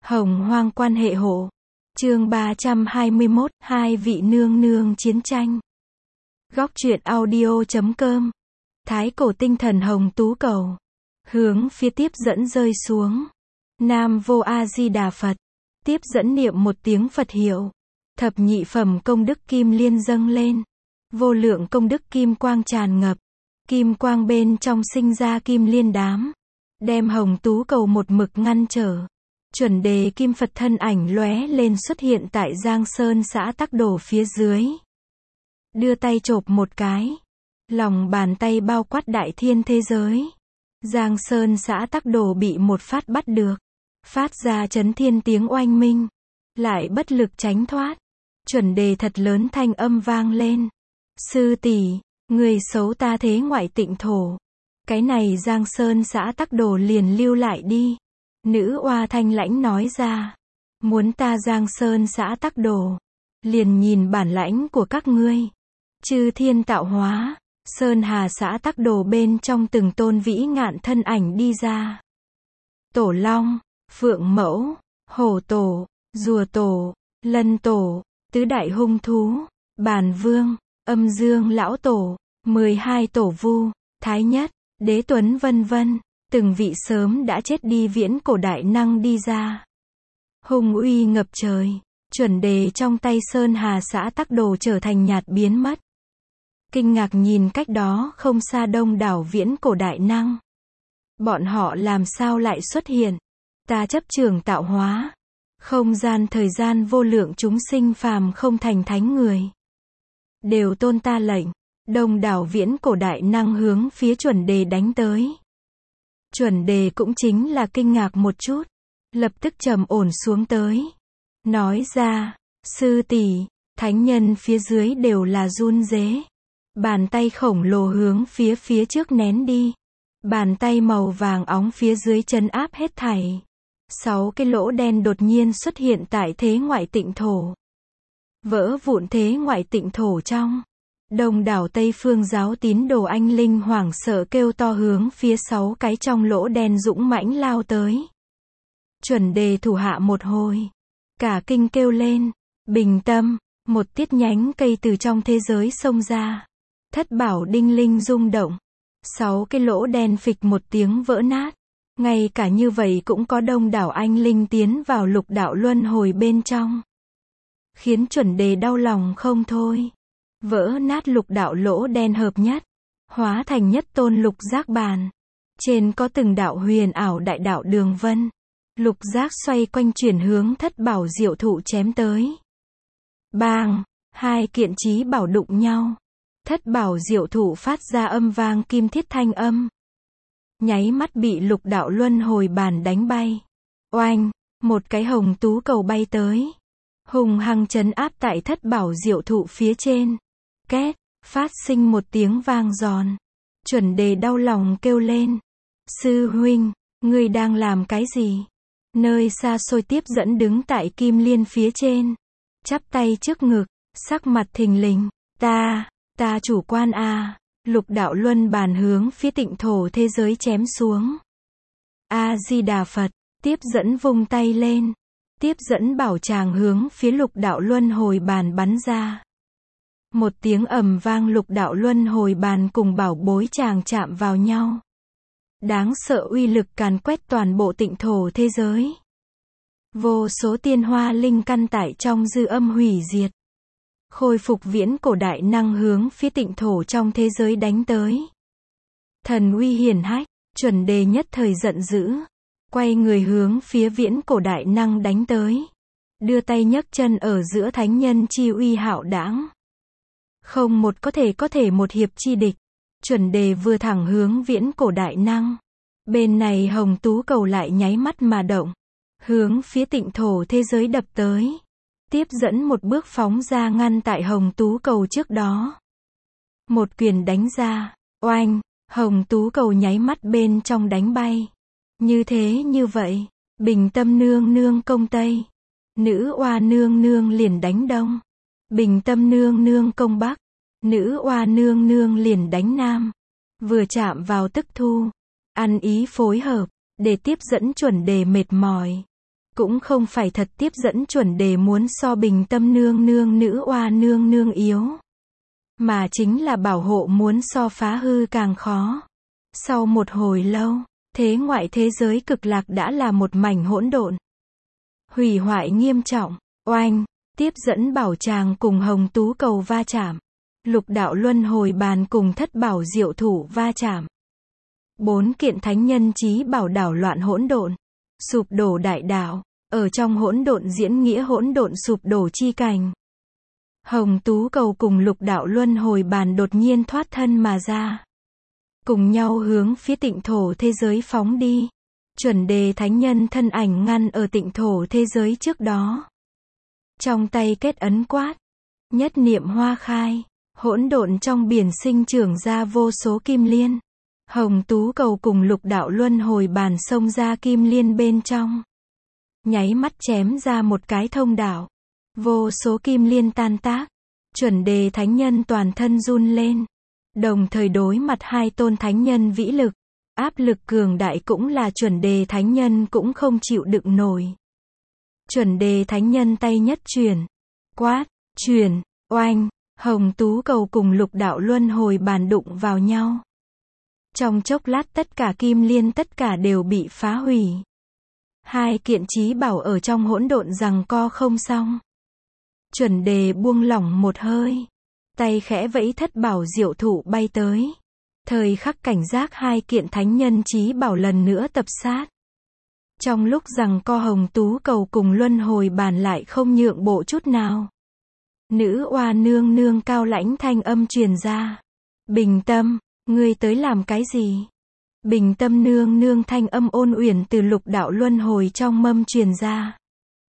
Hồng hoang quan hệ hộ. Chương 321, hai vị nương nương chiến tranh. Góc truyện audio.com. Thái cổ tinh thần hồng tú cầu. Hướng phía tiếp dẫn rơi xuống. Nam vô A Di Đà Phật. Tiếp dẫn niệm một tiếng Phật hiệu. Thập nhị phẩm công đức kim liên dâng lên. Vô lượng công đức kim quang tràn ngập. Kim quang bên trong sinh ra kim liên đám. Đem hồng tú cầu một mực ngăn trở. Chuẩn đề kim Phật thân ảnh lóe lên xuất hiện tại Giang Sơn xã Tắc Đồ phía dưới. Đưa tay chộp một cái. Lòng bàn tay bao quát đại thiên thế giới. Giang Sơn xã Tắc Đồ bị một phát bắt được. Phát ra chấn thiên tiếng oanh minh. Lại bất lực tránh thoát. Chuẩn đề thật lớn thanh âm vang lên. Sư tỷ, người xấu ta thế ngoại tịnh thổ. Cái này Giang Sơn xã Tắc Đồ liền lưu lại đi. Nữ oa thanh lãnh nói ra. Muốn ta Giang Sơn xã Tắc Đồ. Liền nhìn bản lãnh của các ngươi. Chư thiên tạo hóa. Sơn Hà xã Tắc Đồ bên trong từng tôn vĩ ngạn thân ảnh đi ra. Tổ Long, Phượng Mẫu, Hổ Tổ, Rùa Tổ, Lân Tổ, Tứ Đại Hung Thú, Bàn Vương, Âm Dương Lão Tổ, 12 Tổ Vu, Thái Nhất, Đế Tuấn vân vân. Từng vị sớm đã chết đi viễn cổ đại năng đi ra. Hùng uy ngập trời. Chuẩn đề trong tay Sơn Hà xã Tắc Đồ trở thành nhạt biến mất. Kinh ngạc nhìn cách đó không xa đông đảo viễn cổ đại năng. Bọn họ làm sao lại xuất hiện? Ta chấp trường tạo hóa. Không gian thời gian vô lượng chúng sinh phàm không thành thánh người. Đều tôn ta lệnh. Đông đảo viễn cổ đại năng hướng phía chuẩn đề đánh tới. Chuẩn đề cũng chính là kinh ngạc một chút. Lập tức trầm ổn xuống tới. Nói ra, sư tỷ, thánh nhân phía dưới đều là run rế. Bàn tay khổng lồ hướng phía trước nén đi. Bàn tay màu vàng óng phía dưới trấn áp hết thảy. 6 cái lỗ đen đột nhiên xuất hiện tại thế ngoại tịnh thổ. Vỡ vụn thế ngoại tịnh thổ trong. Đông đảo Tây Phương giáo tín đồ anh linh hoảng sợ kêu to hướng phía 6 cái trong lỗ đen dũng mãnh lao tới. Chuẩn đề thủ hạ một hồi. Cả kinh kêu lên. Bình tâm. Một tiết nhánh cây từ trong thế giới xông ra. Thất bảo đinh linh rung động. 6 cái lỗ đen phịch một tiếng vỡ nát. Ngay cả như vậy cũng có đông đảo anh linh tiến vào lục đạo luân hồi bên trong. Khiến chuẩn đề đau lòng không thôi. Vỡ nát lục đạo lỗ đen hợp nhất. Hóa thành nhất tôn lục giác bàn. Trên có từng đạo huyền ảo đại đạo đường vân. Lục giác xoay quanh chuyển hướng thất bảo diệu thụ chém tới. Bang! Hai kiện chí bảo đụng nhau. Thất bảo diệu thụ phát ra âm vang kim thiết thanh âm. Nháy mắt bị lục đạo luân hồi bàn đánh bay. Oanh! Một cái hồng tú cầu bay tới. Hùng hăng trấn áp tại thất bảo diệu thụ phía trên. Két! Phát sinh một tiếng vang giòn. Chuẩn đề đau lòng kêu lên. Sư huynh, ngươi đang làm cái gì? Nơi xa xôi tiếp dẫn đứng tại kim liên phía trên. Chắp tay trước ngực, sắc mặt thình lình. Ta chủ quan a. Lục đạo luân bàn hướng phía tịnh thổ thế giới chém xuống. A Di Đà Phật. Tiếp dẫn vung tay lên. Tiếp dẫn bảo tràng hướng phía lục đạo luân hồi bàn bắn ra. Một tiếng ầm vang lục đạo luân hồi bàn cùng bảo bối tràng chạm vào nhau. Đáng sợ uy lực càn quét toàn bộ tịnh thổ thế giới. Vô số tiên hoa linh căn tại trong dư âm hủy diệt. Khôi phục viễn cổ đại năng hướng phía tịnh thổ trong thế giới đánh tới. Thần uy hiển hách, chuẩn đề nhất thời giận dữ. Quay người hướng phía viễn cổ đại năng đánh tới. Đưa tay nhấc chân ở giữa thánh nhân chi uy hạo đãng. Không một có thể một hiệp chi địch. Chuẩn đề vừa thẳng hướng viễn cổ đại năng. Bên này hồng tú cầu lại nháy mắt mà động. Hướng phía tịnh thổ thế giới đập tới. Tiếp dẫn một bước phóng ra ngăn tại hồng tú cầu trước đó. Một quyền đánh ra. Oanh! Hồng tú cầu nháy mắt bên trong đánh bay. Như thế như vậy. Bình tâm nương nương công tây. Nữ oa nương nương liền đánh đông. Bình tâm nương nương công bắc. Nữ oa nương nương liền đánh nam. Vừa chạm vào tức thu. Ăn ý phối hợp. Để tiếp dẫn chuẩn đề mệt mỏi. Cũng không phải thật tiếp dẫn chuẩn đề muốn so Bình Tâm nương nương nữ oa nương nương yếu. Mà chính là bảo hộ muốn so phá hư càng khó. Sau một hồi lâu, thế ngoại thế giới cực lạc đã là một mảnh hỗn độn. Hủy hoại nghiêm trọng, oanh, tiếp dẫn bảo tràng cùng hồng tú cầu va chạm. Lục đạo luân hồi bàn cùng thất bảo diệu thủ va chạm. 4 kiện thánh nhân chí bảo đảo loạn hỗn độn. Sụp đổ đại đạo, ở trong hỗn độn diễn nghĩa hỗn độn sụp đổ chi cảnh. Hồng tú cầu cùng lục đạo luân hồi bàn đột nhiên thoát thân mà ra. Cùng nhau hướng phía tịnh thổ thế giới phóng đi. Chuẩn đề thánh nhân thân ảnh ngăn ở tịnh thổ thế giới trước đó. Trong tay kết ấn quát. Nhất niệm hoa khai. Hỗn độn trong biển sinh trưởng ra vô số kim liên. Hồng tú cầu cùng lục đạo luân hồi bàn xông ra kim liên bên trong. Nháy mắt chém ra một cái thông đạo. Vô số kim liên tan tác. Chuẩn đề thánh nhân toàn thân run lên. Đồng thời đối mặt 2 tôn thánh nhân vĩ lực. Áp lực cường đại cũng là chuẩn đề thánh nhân cũng không chịu đựng nổi. Chuẩn đề thánh nhân tay nhất chuyển. Quát, chuyển, oanh, hồng tú cầu cùng lục đạo luân hồi bàn đụng vào nhau. Trong chốc lát tất cả kim liên tất cả đều bị phá hủy. 2 kiện chí bảo ở trong hỗn độn giằng co không xong. Chuẩn đề buông lỏng một hơi. Tay khẽ vẫy thất bảo diệu thủ bay tới. Thời khắc cảnh giác 2 kiện thánh nhân chí bảo lần nữa tập sát. Trong lúc giằng co hồng tú cầu cùng luân hồi bàn lại không nhượng bộ chút nào. Nữ oa nương nương cao lãnh thanh âm truyền ra. Bình Tâm, ngươi tới làm cái gì? Bình Tâm nương nương thanh âm ôn uyển từ lục đạo luân hồi trong mâm truyền ra.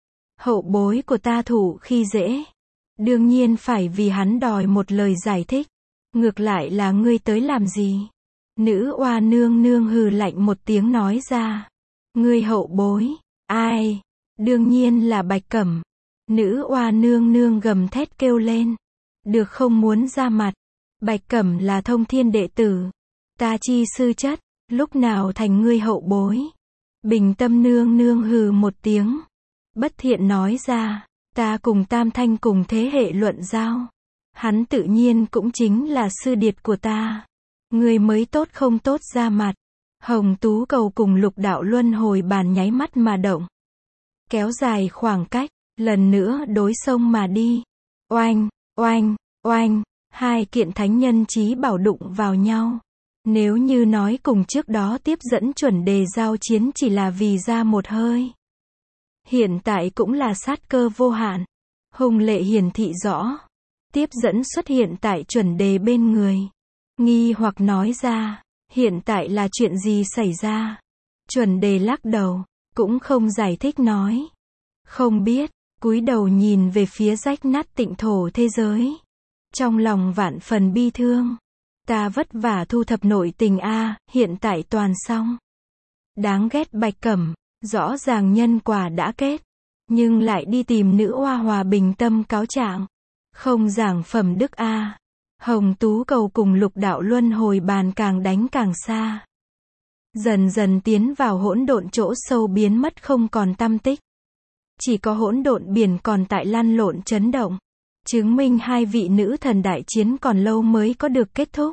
Hậu bối của ta thủ khi dễ. Đương nhiên phải vì hắn đòi một lời giải thích. Ngược lại là ngươi tới làm gì? Nữ oa nương nương hừ lạnh một tiếng nói ra. Ngươi hậu bối, ai? Đương nhiên là Bạch Cẩm. Nữ oa nương nương gầm thét kêu lên. Được không muốn ra mặt. Bạch Cẩm là thông thiên đệ tử. Ta chi sư chất, lúc nào thành ngươi hậu bối? Bình Tâm nương nương hừ một tiếng. Bất thiện nói ra, ta cùng Tam Thanh cùng thế hệ luận giao. Hắn tự nhiên cũng chính là sư điệt của ta. Ngươi mới tốt không tốt ra mặt. Hồng tú cầu cùng lục đạo luân hồi bàn nháy mắt mà động. Kéo dài khoảng cách, lần nữa đối sông mà đi. Oanh, oanh, oanh, 2 kiện thánh nhân chí bảo đụng vào nhau. Nếu như nói cùng trước đó tiếp dẫn chuẩn đề giao chiến chỉ là vì ra một hơi. Hiện tại cũng là sát cơ vô hạn. Hùng lệ hiển thị rõ. Tiếp dẫn xuất hiện tại chuẩn đề bên người. Nghi hoặc nói ra. Hiện tại là chuyện gì xảy ra? Chuẩn đề lắc đầu. Cũng không giải thích nói. Không biết. Cúi đầu nhìn về phía rách nát tịnh thổ thế giới. Trong lòng vạn phần bi thương. Ta vất vả thu thập nội tình hiện tại toàn xong. Đáng ghét Bạch Cẩm. Rõ ràng nhân quả đã kết. Nhưng lại đi tìm nữ oa hòa Bình Tâm cáo trạng. Không giảng phẩm đức Hồng tú cầu cùng lục đạo luân hồi bàn càng đánh càng xa. Dần dần tiến vào hỗn độn chỗ sâu biến mất không còn tăm tích. Chỉ có hỗn độn biển còn tại lăn lộn chấn động. Chứng minh 2 vị nữ thần đại chiến còn lâu mới có được kết thúc.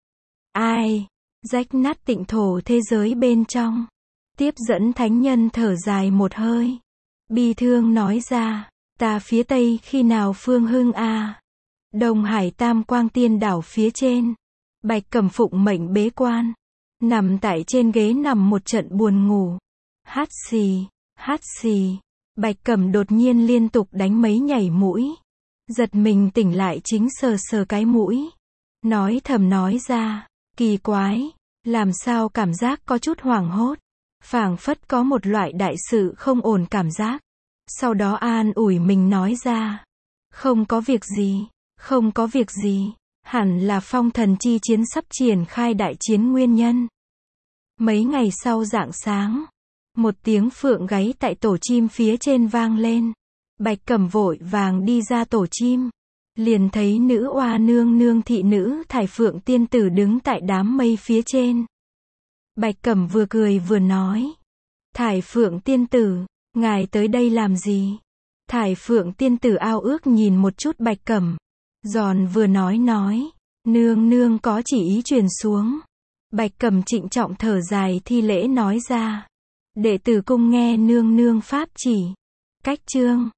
Ai? Rách nát tịnh thổ thế giới bên trong. Tiếp dẫn thánh nhân thở dài một hơi. Bi thương nói ra. Ta phía tây khi nào phương hưng Đông Hải Tam Quang Tiên đảo phía trên. Bạch Cẩm phụng mệnh bế quan. Nằm tại trên ghế nằm một trận buồn ngủ. Hát xì, hát xì. Bạch Cẩm đột nhiên liên tục đánh mấy nhảy mũi. Giật mình tỉnh lại chính sờ sờ cái mũi. Nói thầm nói ra. Kỳ quái. Làm sao cảm giác có chút hoảng hốt. Phảng phất có một loại đại sự không ổn cảm giác. Sau đó an ủi mình nói ra. Không có việc gì. Không có việc gì. Hẳn là phong thần chi chiến sắp triển khai đại chiến nguyên nhân. Mấy ngày sau rạng sáng. Một tiếng phượng gáy tại tổ chim phía trên vang lên. Bạch Cẩm vội vàng đi ra tổ chim. Liền thấy nữ oa nương nương thị nữ Thải Phượng tiên tử đứng tại đám mây phía trên. Bạch Cẩm vừa cười vừa nói. Thải Phượng tiên tử, Ngài tới đây làm gì? Thải Phượng tiên tử ao ước nhìn một chút Bạch Cẩm. Giòn vừa nói. Nương nương có chỉ ý truyền xuống. Bạch Cẩm trịnh trọng thở dài thi lễ nói ra. Đệ tử cung nghe nương nương pháp chỉ. Cách chương